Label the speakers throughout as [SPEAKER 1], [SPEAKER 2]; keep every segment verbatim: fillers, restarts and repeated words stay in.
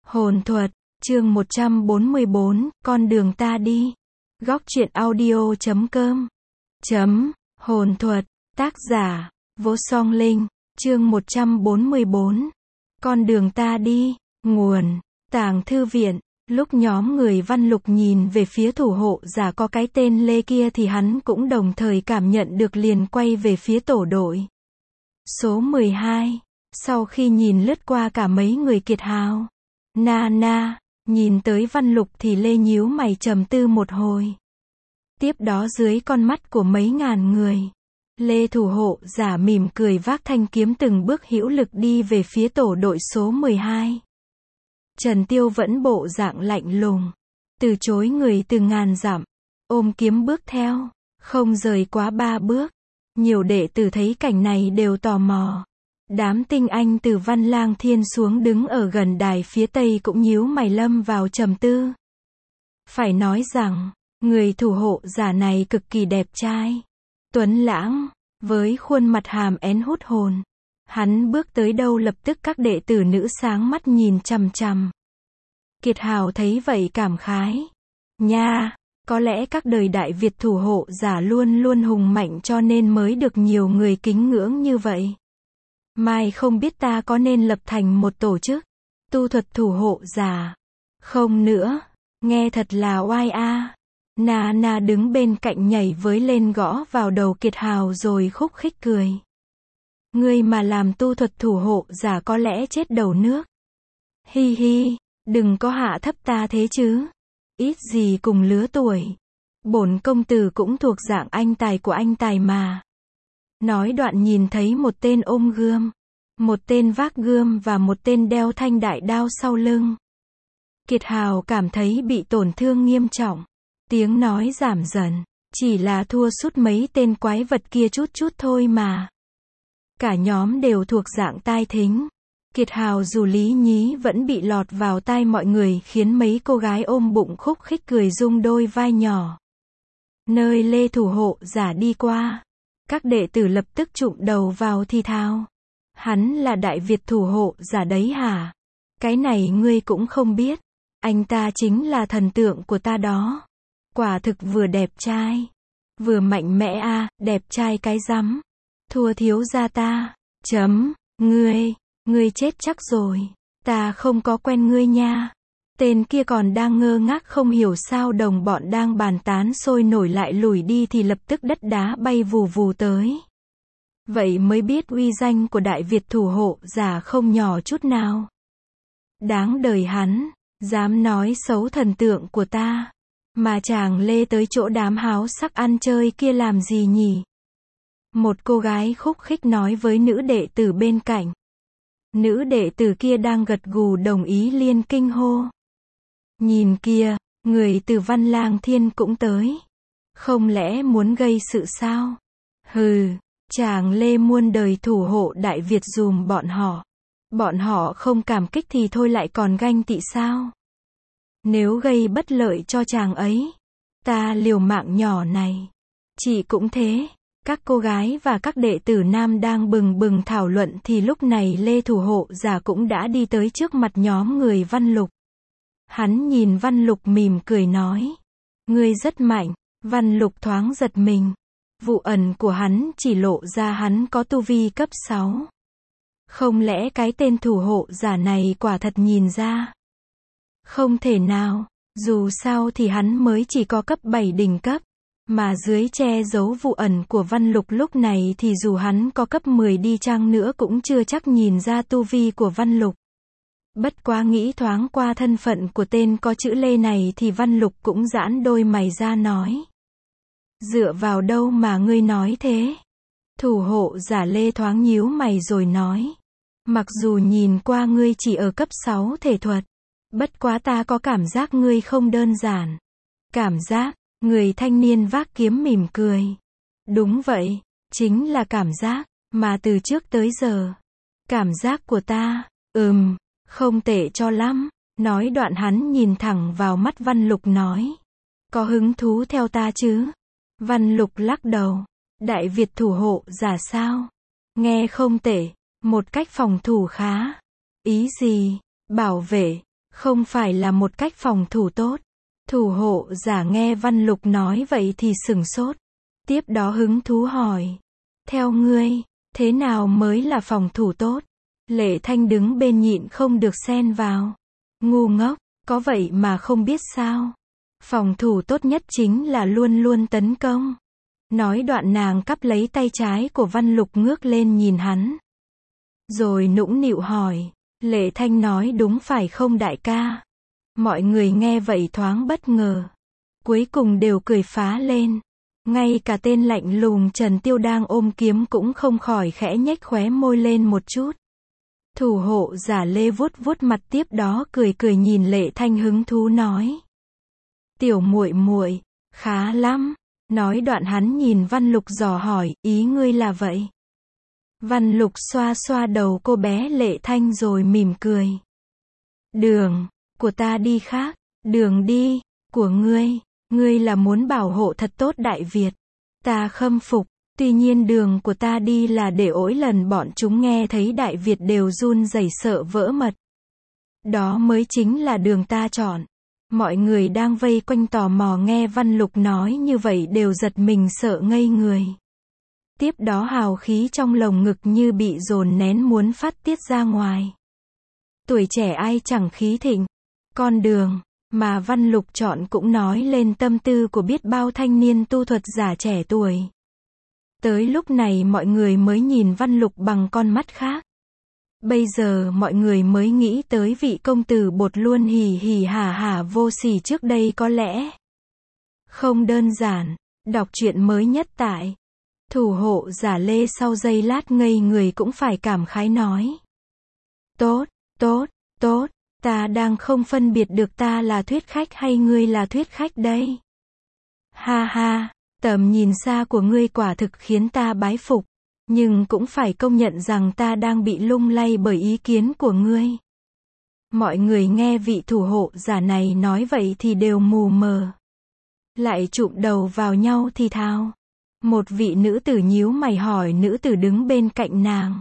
[SPEAKER 1] Hồn thuật, chương một trăm bốn mươi bốn, con đường ta đi. Góc truyện audio chấm com. Chấm, hồn thuật, tác giả, Vô Song Linh, chương một trăm bốn mươi bốn. Con đường ta đi, nguồn, Tàng Thư Viện. Lúc nhóm người Văn Lục nhìn về phía thủ hộ giả có cái tên Lê kia thì hắn cũng đồng thời cảm nhận được, liền quay về phía tổ đội số mười hai. Sau khi nhìn lướt qua cả mấy người Kiệt Hào, Na Na, nhìn tới Văn Lục thì Lê nhíu mày trầm tư một hồi. Tiếp đó dưới con mắt của mấy ngàn người, Lê thủ hộ giả mỉm cười vác thanh kiếm từng bước hữu lực đi về phía tổ đội số mười hai. Trần Tiêu vẫn bộ dạng lạnh lùng, từ chối người từ ngàn dặm, ôm kiếm bước theo, không rời quá ba bước. Nhiều đệ tử thấy cảnh này đều tò mò. Đám tinh anh từ Văn Lang Thiên xuống đứng ở gần đài phía tây cũng nhíu mày lâm vào trầm tư. Phải nói rằng, người thủ hộ giả này cực kỳ đẹp trai, tuấn lãng, với khuôn mặt hàm én hút hồn. Hắn bước tới đâu lập tức các đệ tử nữ sáng mắt nhìn chằm chằm. Kiệt Hào thấy vậy cảm khái. Nha, có lẽ các đời Đại Việt thủ hộ giả luôn luôn hùng mạnh cho nên mới được nhiều người kính ngưỡng như vậy. Mai không biết ta có nên lập thành một tổ chức tu thuật thủ hộ giả không nữa, nghe thật là oai a. Na Na đứng bên cạnh nhảy với lên gõ vào đầu Kiệt Hào rồi khúc khích cười. Ngươi mà làm tu thuật thủ hộ giả có lẽ chết đầu nước. Hi hi, đừng có hạ thấp ta thế chứ. Ít gì cùng lứa tuổi. Bổn công tử cũng thuộc dạng anh tài của anh tài mà. Nói đoạn nhìn thấy một tên ôm gươm, một tên vác gươm và một tên đeo thanh đại đao sau lưng. Kiệt Hào cảm thấy bị tổn thương nghiêm trọng. Tiếng nói giảm dần, chỉ là thua sút mấy tên quái vật kia chút chút thôi mà. Cả nhóm đều thuộc dạng tai thính. Kiệt Hào dù lý nhí vẫn bị lọt vào tai mọi người khiến mấy cô gái ôm bụng khúc khích cười rung đôi vai nhỏ. Nơi Lê thủ hộ giả đi qua, các đệ tử lập tức chụm đầu vào thì thào. Hắn là Đại Việt thủ hộ giả đấy hả? Cái này ngươi cũng không biết. Anh ta chính là thần tượng của ta đó. Quả thực vừa đẹp trai, vừa mạnh mẽ a, à, đẹp trai cái rắm. Thua thiếu gia ta. Chấm, ngươi, ngươi chết chắc rồi. Ta không có quen ngươi nha. Tên kia còn đang ngơ ngác không hiểu sao đồng bọn đang bàn tán sôi nổi lại lùi đi thì lập tức đất đá bay vù vù tới. Vậy mới biết uy danh của Đại Việt thủ hộ giả không nhỏ chút nào. Đáng đời hắn, dám nói xấu thần tượng của ta. Mà chàng Lê tới chỗ đám háo sắc ăn chơi kia làm gì nhỉ? Một cô gái khúc khích nói với nữ đệ tử bên cạnh. Nữ đệ tử kia đang gật gù đồng ý liên kinh hô. Nhìn kia, người từ Văn Lang Thiên cũng tới. Không lẽ muốn gây sự sao? Hừ, chàng Lê muôn đời thủ hộ Đại Việt dùm bọn họ. Bọn họ không cảm kích thì thôi lại còn ganh tị sao? Nếu gây bất lợi cho chàng ấy, ta liều mạng nhỏ này. Chị cũng thế. Các cô gái và các đệ tử nam đang bừng bừng thảo luận thì lúc này Lê thủ hộ giả cũng đã đi tới trước mặt nhóm người Văn Lục. Hắn nhìn Văn Lục mỉm cười nói. Ngươi rất mạnh. Văn Lục thoáng giật mình. Vụ ẩn của hắn chỉ lộ ra hắn có tu vi cấp sáu. Không lẽ cái tên thủ hộ giả này quả thật nhìn ra? Không thể nào, dù sao thì hắn mới chỉ có cấp bảy đỉnh cấp. Mà dưới che giấu vụ ẩn của Văn Lục lúc này thì dù hắn có cấp mười đi chăng nữa cũng chưa chắc nhìn ra tu vi của Văn Lục. Bất quá nghĩ thoáng qua thân phận của tên có chữ Lê này thì Văn Lục cũng giãn đôi mày ra nói. Dựa vào đâu mà ngươi nói thế? Thủ hộ giả Lê thoáng nhíu mày rồi nói. Mặc dù nhìn qua ngươi chỉ ở cấp sáu thể thuật. Bất quá ta có cảm giác ngươi không đơn giản. Cảm giác? Người thanh niên vác kiếm mỉm cười. Đúng vậy, chính là cảm giác, mà từ trước tới giờ. Cảm giác của ta, ừm, không tệ cho lắm. Nói đoạn hắn nhìn thẳng vào mắt Văn Lục nói. Có hứng thú theo ta chứ? Văn Lục lắc đầu. Đại Việt thủ hộ giả sao? Nghe không tệ, một cách phòng thủ khá. Ý gì? Bảo vệ. không phải là một cách phòng thủ tốt. Thủ hộ giả nghe Văn Lục nói vậy thì sửng sốt. Tiếp đó hứng thú hỏi. Theo ngươi, thế nào mới là phòng thủ tốt? Lệ Thanh đứng bên nhịn không được xen vào. Ngu ngốc, có vậy mà không biết sao? Phòng thủ tốt nhất chính là luôn luôn tấn công. Nói đoạn nàng cắp lấy tay trái của Văn Lục ngước lên nhìn hắn. Rồi nũng nịu hỏi. Lệ Thanh nói đúng phải không đại ca? Mọi người nghe vậy thoáng bất ngờ. Cuối cùng đều cười phá lên. Ngay cả tên lạnh lùng Trần Tiêu đang ôm kiếm cũng không khỏi khẽ nhếch khóe môi lên một chút. Thủ hộ giả Lê vuốt vuốt mặt tiếp đó cười cười nhìn Lệ Thanh hứng thú nói. Tiểu muội muội, khá lắm. Nói đoạn hắn nhìn Văn Lục dò hỏi, ý ngươi là vậy? Văn Lục xoa xoa đầu cô bé Lệ Thanh rồi mỉm cười. Đường của ta đi khác, đường đi của ngươi, ngươi là muốn bảo hộ thật tốt Đại Việt. Ta khâm phục, tuy nhiên đường của ta đi là để ỗi lần bọn chúng nghe thấy Đại Việt đều run rẩy sợ vỡ mật. Đó mới chính là đường ta chọn. Mọi người đang vây quanh tò mò nghe Văn Lục nói như vậy đều giật mình sợ ngây người. Tiếp đó hào khí trong lồng ngực như bị dồn nén muốn phát tiết ra ngoài. Tuổi trẻ ai chẳng khí thịnh. Con đường mà Văn Lục chọn cũng nói lên tâm tư của biết bao thanh niên tu thuật giả trẻ tuổi. Tới lúc này mọi người mới nhìn Văn Lục bằng con mắt khác. Bây giờ mọi người mới nghĩ tới vị công tử bột luôn hì hì hả hả vô sỉ trước đây có lẽ. Không đơn giản. Đọc truyện mới nhất tại Thủ hộ giả Lê sau giây lát ngây người cũng phải cảm khái nói. Tốt, tốt, tốt, ta đang không phân biệt được ta là thuyết khách hay ngươi là thuyết khách đây. Ha ha, tầm nhìn xa của ngươi quả thực khiến ta bái phục. Nhưng cũng phải công nhận rằng ta đang bị lung lay bởi ý kiến của ngươi. Mọi người nghe vị thủ hộ giả này nói vậy thì đều mù mờ. Lại chụm đầu vào nhau thì thào. Một vị nữ tử nhíu mày hỏi nữ tử đứng bên cạnh nàng.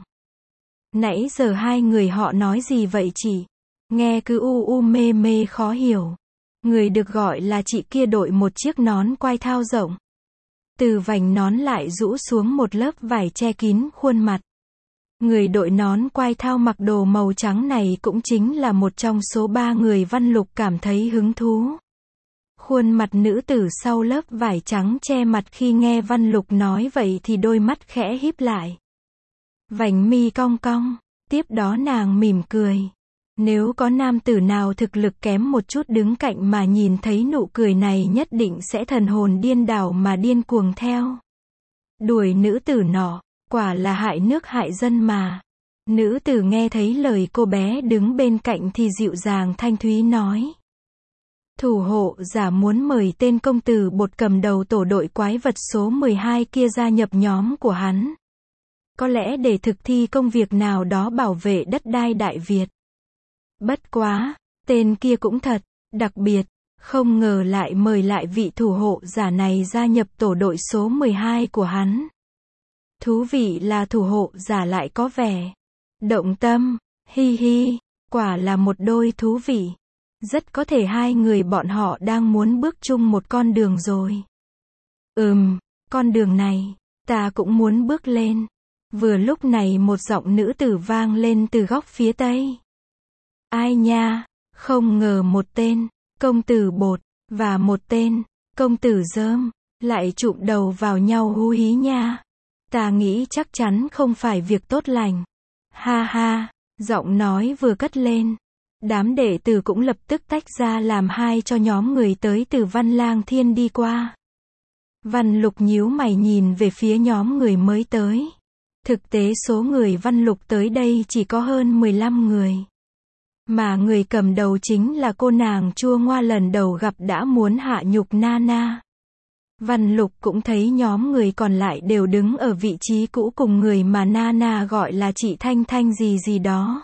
[SPEAKER 1] Nãy giờ hai người họ nói gì vậy chị? Nghe cứ u u mê mê khó hiểu. Người được gọi là chị kia đội một chiếc nón quai thao rộng. Từ vành nón lại rũ xuống một lớp vải che kín khuôn mặt. Người đội nón quai thao mặc đồ màu trắng này cũng chính là một trong số ba người Văn Lục cảm thấy hứng thú. Khuôn mặt nữ tử sau lớp vải trắng che mặt khi nghe Văn Lục nói vậy thì đôi mắt khẽ híp lại. Vành mi cong cong, tiếp đó nàng mỉm cười. Nếu có nam tử nào thực lực kém một chút đứng cạnh mà nhìn thấy nụ cười này nhất định sẽ thần hồn điên đảo mà điên cuồng theo. Đuổi nữ tử nọ, quả là hại nước hại dân mà. Nữ tử nghe thấy lời cô bé đứng bên cạnh thì dịu dàng thanh thúy nói. Thủ hộ giả muốn mời tên công tử bột cầm đầu tổ đội quái vật số mười hai kia gia nhập nhóm của hắn. Có lẽ để thực thi công việc nào đó bảo vệ đất đai Đại Việt. Bất quá, tên kia cũng thật, đặc biệt, không ngờ lại mời lại vị thủ hộ giả này gia nhập tổ đội số mười hai của hắn. Thú vị là thủ hộ giả lại có vẻ động tâm, hi hi, quả là một đôi thú vị. Rất có thể hai người bọn họ đang muốn bước chung một con đường rồi. Ừm, con đường này, ta cũng muốn bước lên. Vừa lúc này một giọng nữ tử vang lên từ góc phía tây. Ai nha, không ngờ một tên, công tử bột, và một tên, công tử dơm, lại chụm đầu vào nhau hú hí nha. Ta nghĩ chắc chắn không phải việc tốt lành. Ha ha, giọng nói vừa cất lên. Đám đệ tử cũng lập tức tách ra làm hai cho nhóm người tới từ Văn Lang Thiên đi qua. Văn Lục nhíu mày nhìn về phía nhóm người mới tới. Thực tế số người Văn Lục tới đây chỉ có hơn mười lăm người. Mà người cầm đầu chính là cô nàng chua ngoa lần đầu gặp đã muốn hạ nhục Nana. Văn Lục cũng thấy nhóm người còn lại đều đứng ở vị trí cũ cùng người mà Nana gọi là chị Thanh Thanh gì gì đó.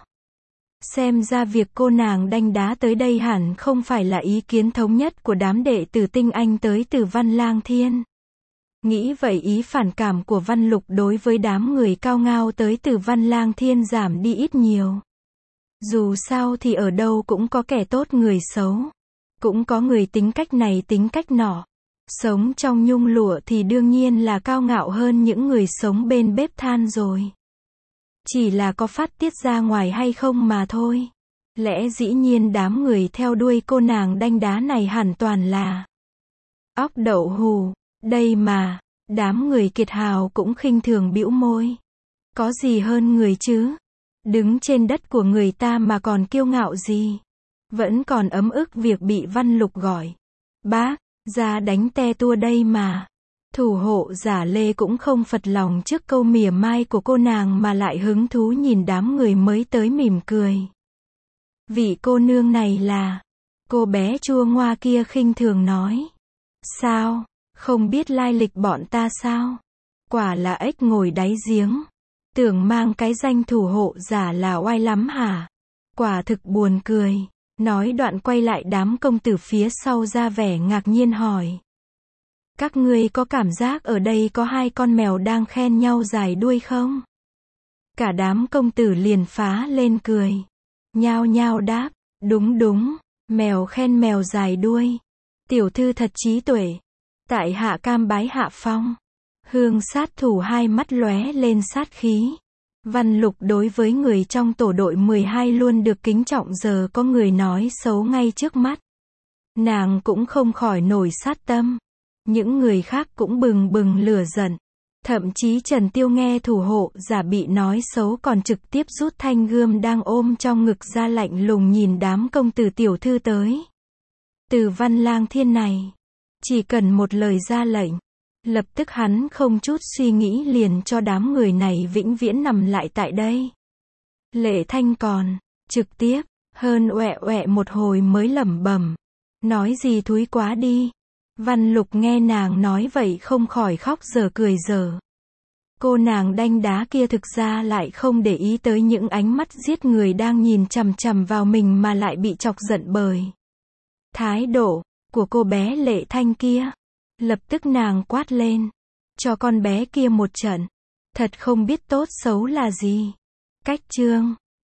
[SPEAKER 1] Xem ra việc cô nàng đanh đá tới đây hẳn không phải là ý kiến thống nhất của đám đệ tử tinh anh tới từ Văn Lang Thiên. Nghĩ vậy ý phản cảm của Văn Lục đối với đám người cao ngao tới từ Văn Lang Thiên giảm đi ít nhiều. Dù sao thì ở đâu cũng có kẻ tốt người xấu. Cũng có người tính cách này tính cách nọ. Sống trong nhung lụa thì đương nhiên là cao ngạo hơn những người sống bên bếp than rồi. Chỉ là có phát tiết ra ngoài hay không mà thôi. Lẽ dĩ nhiên đám người theo đuôi cô nàng đanh đá này hẳn toàn là óc đậu hù. Đây mà, đám người kiệt hào cũng khinh thường bĩu môi. Có gì hơn người chứ? Đứng trên đất của người ta mà còn kiêu ngạo gì? Vẫn còn ấm ức việc bị Văn Lục gọi. Bác, ra đánh te tua đây mà. Thủ hộ giả Lê cũng không phật lòng trước câu mỉa mai của cô nàng mà lại hứng thú nhìn đám người mới tới mỉm cười. Vị cô nương này là... Cô bé chua ngoa kia khinh thường nói. Sao? Không biết lai lịch bọn ta sao? Quả là ếch ngồi đáy giếng. Tưởng mang cái danh thủ hộ giả là oai lắm hả? Quả thực buồn cười. Nói đoạn quay lại đám công tử phía sau ra vẻ ngạc nhiên hỏi. Các ngươi có cảm giác ở đây có hai con mèo đang khen nhau dài đuôi không? Cả đám công tử liền phá lên cười. Nhao nhao đáp, đúng đúng, mèo khen mèo dài đuôi. Tiểu thư thật trí tuệ. Tại hạ cam bái hạ phong. Hương sát thủ hai mắt lóe lên sát khí. Văn Lục đối với người trong tổ đội mười hai luôn được kính trọng, giờ có người nói xấu ngay trước mắt. Nàng cũng không khỏi nổi sát tâm. Những người khác cũng bừng bừng lửa giận. Thậm chí Trần Tiêu nghe thủ hộ giả bị nói xấu còn trực tiếp rút thanh gươm đang ôm trong ngực ra lạnh lùng nhìn đám công tử tiểu thư tới. Từ Văn Lang Thiên này, chỉ cần một lời ra lệnh, lập tức hắn không chút suy nghĩ liền cho đám người này vĩnh viễn nằm lại tại đây. Lệ Thanh còn trực tiếp hơn oẹ oẹ một hồi mới lẩm bẩm, nói gì thúi quá đi. Văn Lục nghe nàng nói vậy không khỏi khóc dở cười dở. Cô nàng đanh đá kia thực ra lại không để ý tới những ánh mắt giết người đang nhìn chằm chằm vào mình mà lại bị chọc giận bởi thái độ của cô bé Lệ Thanh kia. Lập tức nàng quát lên, cho con bé kia một trận. Thật không biết tốt xấu là gì. Cách chương